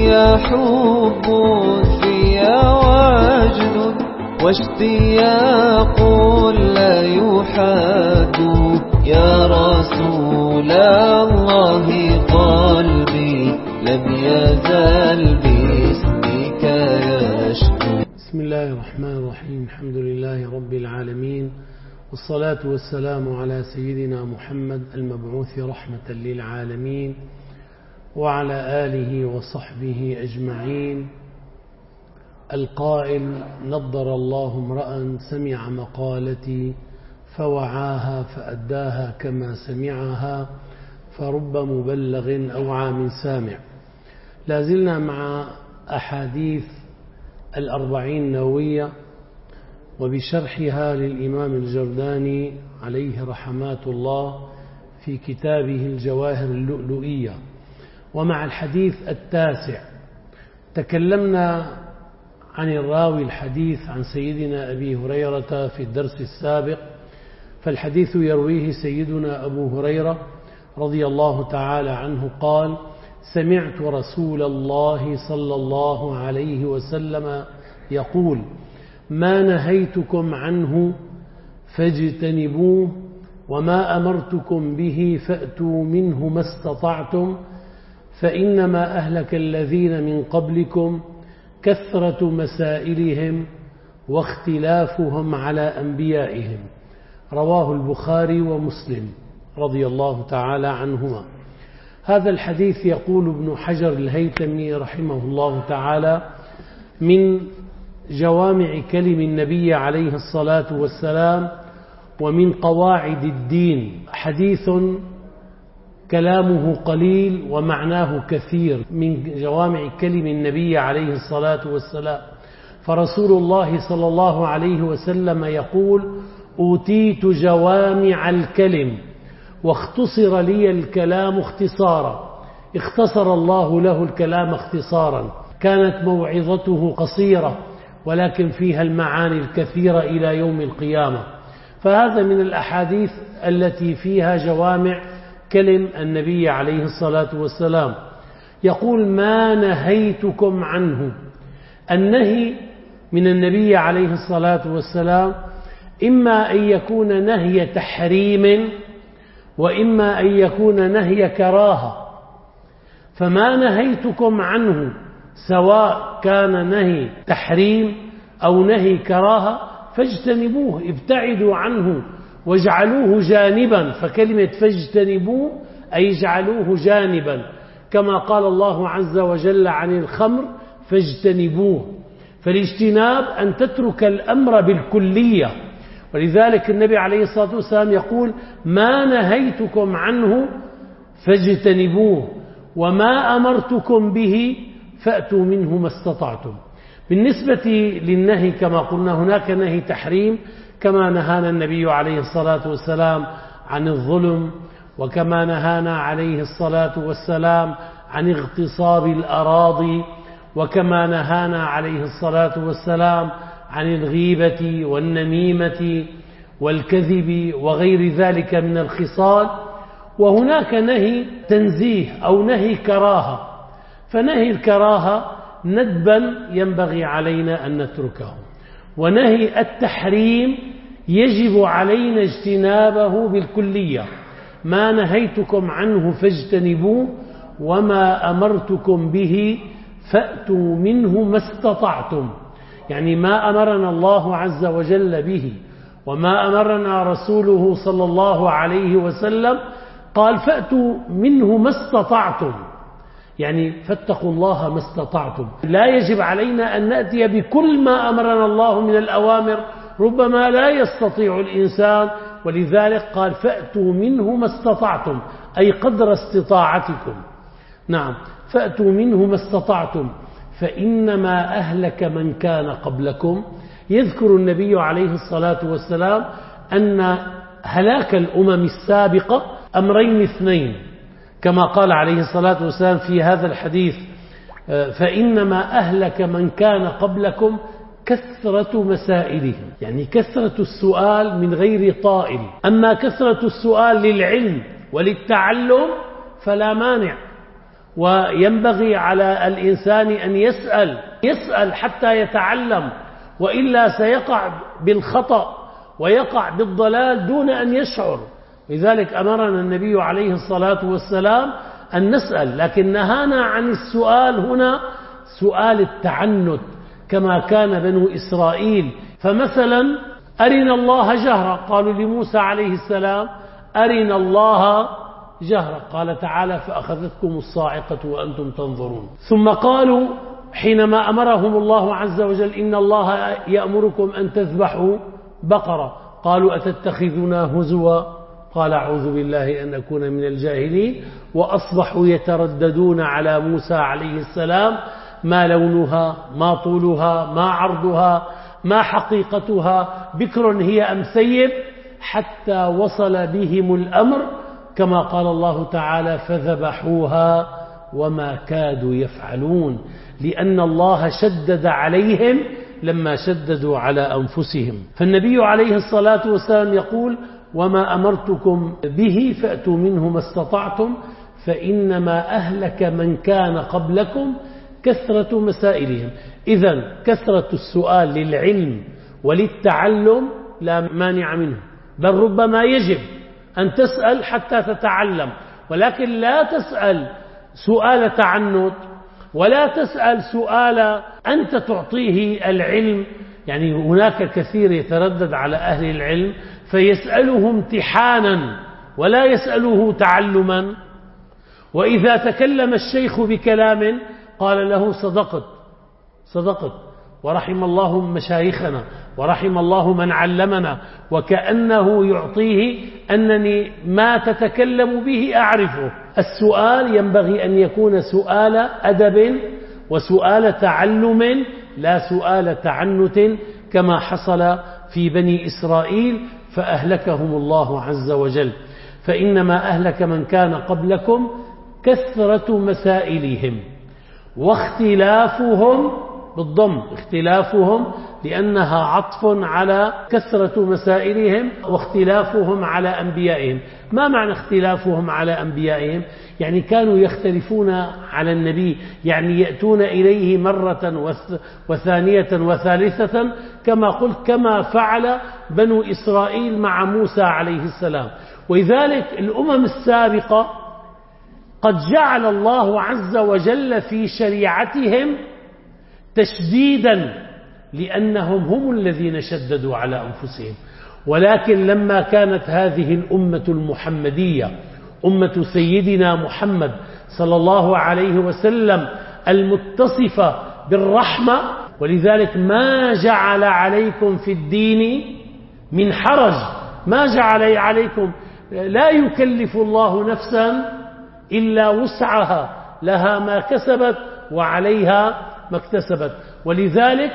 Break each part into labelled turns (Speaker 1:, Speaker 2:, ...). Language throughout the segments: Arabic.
Speaker 1: في حب في وجد واشتياق لا يحاد يا رسول الله قلبي لم يزل باسمك يشكو.
Speaker 2: بسم الله الرحمن الرحيم. الحمد لله رب العالمين، والصلاة والسلام على سيدنا محمد المبعوث رحمة للعالمين وعلى آله وصحبه أجمعين. القائل: نضر الله امرأ سمع مقالتي فوعاها فأداها كما سمعها فرب مبلغ أوعى من سامع. لازلنا مع أحاديث الأربعين النووية وبشرحها للإمام الجرداني عليه رحمات الله في كتابه الجواهر اللؤلؤية. ومع الحديث التاسع تكلمنا عن الراوي الحديث عن سيدنا أبي هريرة في الدرس السابق، فالحديث يرويه سيدنا أبو هريرة رضي الله تعالى عنه قال: سمعت رسول الله صلى الله عليه وسلم يقول: ما نهيتكم عنه فاجتنبوه وما أمرتكم به فأتوا منه ما استطعتم فإنما أهلك الذين من قبلكم كثرة مسائلهم واختلافهم على أنبيائهم. رواه البخاري ومسلم رضي الله تعالى عنهما. هذا الحديث يقول ابن حجر الهيثمي رحمه الله تعالى من جوامع كلم النبي عليه الصلاة والسلام ومن قواعد الدين، حديث كلامه قليل ومعناه كثير، من جوامع كلم النبي عليه الصلاة والسلام. فرسول الله صلى الله عليه وسلم يقول: أوتيت جوامع الكلم واختصر لي الكلام اختصارا. اختصر الله له الكلام اختصارا. كانت موعظته قصيرة ولكن فيها المعاني الكثيرة إلى يوم القيامة. فهذا من الأحاديث التي فيها جوامع كلم النبي عليه الصلاة والسلام. يقول: ما نهيتكم عنه. النهي من النبي عليه الصلاة والسلام إما أن يكون نهي تحريم وإما أن يكون نهي كراهة. فما نهيتكم عنه سواء كان نهي تحريم أو نهي كراهة فاجتنبوه، ابتعدوا عنه واجعلوه جانبا. فكلمة فاجتنبوه أي اجعلوه جانبا، كما قال الله عز وجل عن الخمر: فاجتنبوه. فالاجتناب أن تترك الأمر بالكلية. ولذلك النبي عليه الصلاة والسلام يقول: ما نهيتكم عنه فاجتنبوه وما أمرتكم به فأتوا منه ما استطعتم. بالنسبة للنهي كما قلنا هناك نهي تحريم، كما نهانا النبي عليه الصلاة والسلام عن الظلم، وكما نهانا عليه الصلاة والسلام عن اغتصاب الأراضي، وكما نهانا عليه الصلاة والسلام عن الغيبة والنميمة والكذب وغير ذلك من الخصال. وهناك نهي تنزيه أو نهي كراهة. فنهي الكراهة ندبا ينبغي علينا أن نتركه، ونهي التحريم يجب علينا اجتنابه بالكلية. ما نهيتكم عنه فاجتنبوه وما أمرتكم به فأتوا منه ما استطعتم. يعني ما أمرنا الله عز وجل به وما أمرنا رسوله صلى الله عليه وسلم قال: فأتوا منه ما استطعتم، يعني فاتقوا الله ما استطعتم. لا يجب علينا أن نأتي بكل ما أمرنا الله من الأوامر، ربما لا يستطيع الإنسان، ولذلك قال: فأتوا منه ما استطعتم، أي قدر استطاعتكم. نعم، فأتوا منه ما استطعتم فإنما أهلك من كان قبلكم. يذكر النبي عليه الصلاة والسلام أن هلاك الأمم السابقة أمرين اثنين، كما قال عليه الصلاة والسلام في هذا الحديث: فإنما أهلك من كان قبلكم كثرة مسائلهم، يعني كثرة السؤال من غير طائل. أما كثرة السؤال للعلم وللتعلم فلا مانع، وينبغي على الإنسان أن يسأل حتى يتعلم، وإلا سيقع بالخطأ ويقع بالضلال دون أن يشعر. لذلك أمرنا النبي عليه الصلاة والسلام أن نسأل، لكن نهانا عن السؤال هنا سؤال التعنت كما كان بنو إسرائيل. فمثلا أرنا الله جهرة، قالوا لموسى عليه السلام أرنا الله جهرة، قال تعالى فأخذتكم الصاعقة وأنتم تنظرون. ثم قالوا حينما أمرهم الله عز وجل إن الله يأمركم أن تذبحوا بقرة، قالوا أتتخذنا هزوا، قال أعوذ بالله أن أكون من الجاهلين. وأصبحوا يترددون على موسى عليه السلام ما لونها، ما طولها، ما عرضها، ما حقيقتها، بكر هي أم ثيب، حتى وصل بهم الأمر كما قال الله تعالى فذبحوها وما كادوا يفعلون، لأن الله شدد عليهم لما شددوا على أنفسهم. فالنبي عليه الصلاة والسلام يقول وما أمرتكم به فأتوا منه ما استطعتم فإنما أهلك من كان قبلكم كثرة مسائلهم. إذن كثرة السؤال للعلم وللتعلم لا مانع منه، بل ربما يجب أن تسأل حتى تتعلم، ولكن لا تسأل سؤال تعنت، ولا تسأل سؤال أنت تعطيه العلم. يعني هناك كثير يتردد على أهل العلم فيسأله امتحانا ولا يسأله تعلما، وإذا تكلم الشيخ بكلام قال له صدقت ورحم الله مشايخنا ورحم الله من علمنا، وكأنه يعطيه أنني ما تتكلم به أعرفه. السؤال ينبغي أن يكون سؤال أدب وسؤال تعلم، لا سؤال تعنت كما حصل في بني إسرائيل فأهلكهم الله عز وجل. فإنما أهلك من كان قبلكم كثرة مسائلهم واختلافهم، بالضم اختلافهم لأنها عطف على كثرة مسائلهم واختلافهم على أنبيائهم. ما معنى اختلافهم على أنبيائهم؟ يعني كانوا يختلفون على النبي، يعني يأتون إليه مرة وثانية وثالثة كما قلت، كما فعل بنو إسرائيل مع موسى عليه السلام. ولذلك الأمم السابقة قد جعل الله عز وجل في شريعتهم تشديدا لأنهم هم الذين شددوا على أنفسهم. ولكن لما كانت هذه الأمة المحمدية أمة سيدنا محمد صلى الله عليه وسلم المتصفة بالرحمة، ولذلك ما جعل عليكم في الدين من حرج، ما جعل عليكم، لا يكلف الله نفسا إلا وسعها، لها ما كسبت وعليها ما اكتسبت. ولذلك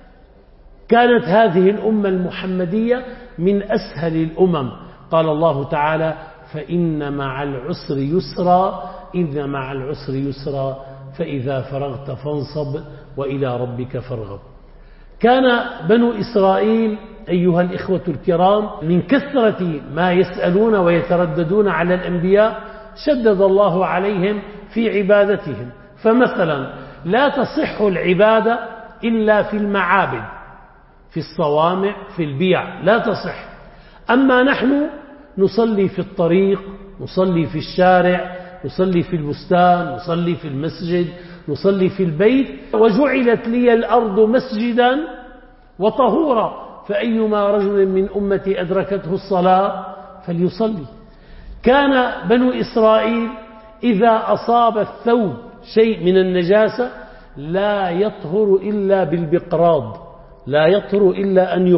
Speaker 2: كانت هذه الأمة المحمدية من أسهل الأمم. قال الله تعالى فإن مع العسر يسرا، إن مع العسر يسرا فإذا فرغت فانصب وإلى ربك فارغب. كان بنو إسرائيل أيها الإخوة الكرام من كثرة ما يسألون ويترددون على الأنبياء شدد الله عليهم في عبادتهم. فمثلا لا تصح العبادة إلا في المعابد، في الصوامع، في البيع، لا تصح. أما نحن نصلي في الطريق، نصلي في الشارع، نصلي في البستان، نصلي في المسجد، نصلي في البيت. وجعلت لي الأرض مسجدا وطهورا فأيما رجل من أمتي أدركته الصلاة فليصلي. كان بنو إسرائيل إذا أصاب الثوب شيء من النجاسة لا يطهر إلا بالبقراض، لا يطهر إلا أن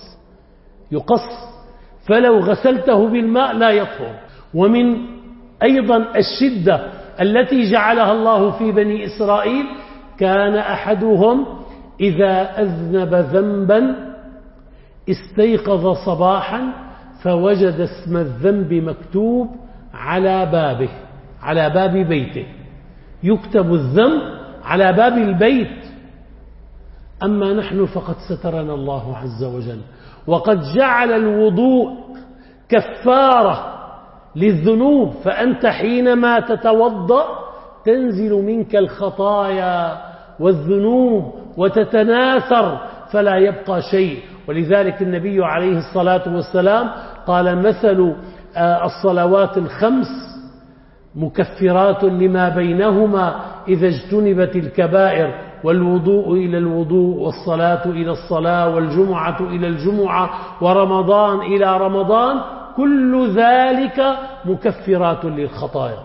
Speaker 2: يقص، فلو غسلته بالماء لا يطهر. ومن أيضا الشدة التي جعلها الله في بني إسرائيل كان أحدهم إذا أذنب ذنبا استيقظ صباحا فوجد اسم الذنب مكتوب على بابه، على باب بيته، يكتب الذنب على باب البيت. أما نحن فقد سترنا الله عز وجل، وقد جعل الوضوء كفارة للذنوب. فأنت حينما تتوضأ تنزل منك الخطايا والذنوب وتتناثر فلا يبقى شيء. ولذلك النبي عليه الصلاة والسلام قال مثل الصلوات الخمس مكفرات لما بينهما إذا اجتنبت الكبائر، والوضوء إلى الوضوء، والصلاة إلى الصلاة، والجمعة إلى الجمعة، ورمضان إلى رمضان، كل ذلك مكفرات للخطايا.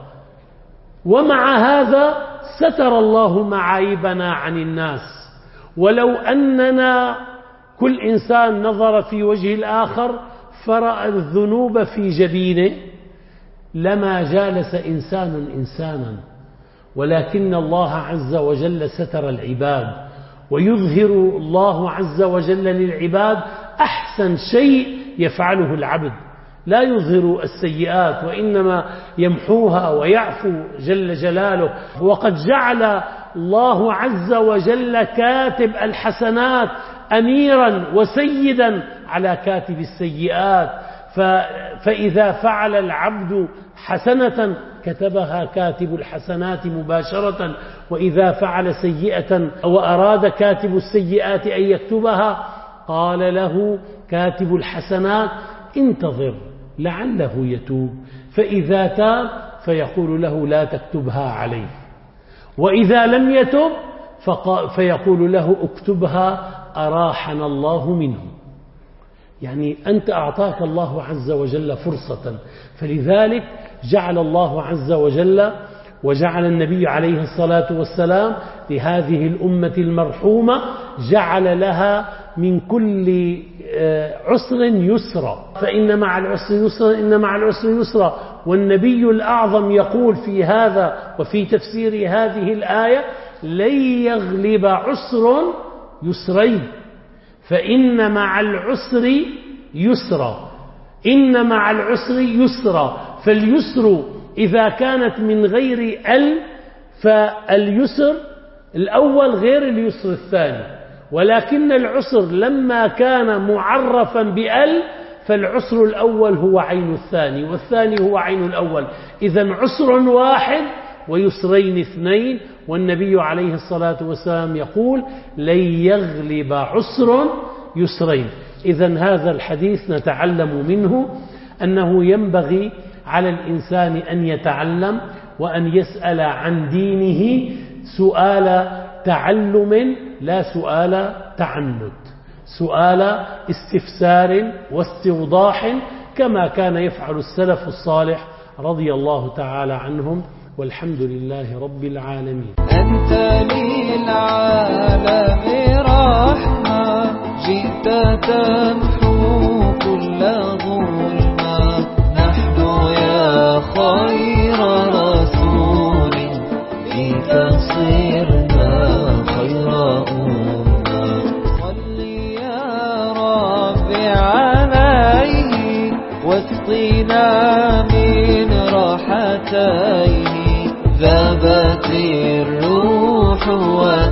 Speaker 2: ومع هذا ستر الله معايبنا عن الناس. ولو أننا كل إنسان نظر في وجه الآخر فرأى الذنوب في جبينه لما جالس إنسان إنسانا، ولكن الله عز وجل ستر العباد، ويظهر الله عز وجل للعباد أحسن شيء يفعله العبد، لا يظهر السيئات وإنما يمحوها ويعفو جل جلاله. وقد جعل الله عز وجل كاتب الحسنات أميرا وسيدا على كاتب السيئات، فإذا فعل العبد حسنة كتبها كاتب الحسنات مباشرة، وإذا فعل سيئة وأراد كاتب السيئات أن يكتبها قال له كاتب الحسنات انتظر لعله يتوب، فإذا تاب فيقول له لا تكتبها عليه، وإذا لم يتب فيقول له اكتبها أراحنا الله منه. يعني أنت أعطاك الله عز وجل فرصة، فلذلك جعل الله عز وجل وجعل النبي عليه الصلاة والسلام لهذه الأمة المرحومة جعل لها من كل عسر يسرا، فإن مع العسر يسرا إن مع العسر يسرا. والنبي الأعظم يقول في هذا وفي تفسير هذه الآية لن يغلب عسر يسرين، فإن مع العسر يسرا، إن مع العسر يسرا. فاليسر إذا كانت من غير فاليسر الأول غير اليسر الثاني، ولكن العسر لما كان معرفا فالعسر الأول هو عين الثاني، والثاني هو عين الأول. إذن عسر واحد ويسرين اثنين. والنبي عليه الصلاة والسلام يقول لن يغلب عسر يسرين. إذن هذا الحديث نتعلم منه أنه ينبغي على الإنسان أن يتعلم وأن يسأل عن دينه سؤال تعلم لا سؤال تعنت، سؤال استفسار واستوضاح كما كان يفعل السلف الصالح رضي الله تعالى عنهم، والحمد لله رب العالمين.
Speaker 1: أنت للعالم رحمة جئت تمحو كل ظلمة، نحن يا خير رسول فيك صرنا خير أمة، صل يا رب عليه واسقنا من راحتيه، ذابت الروح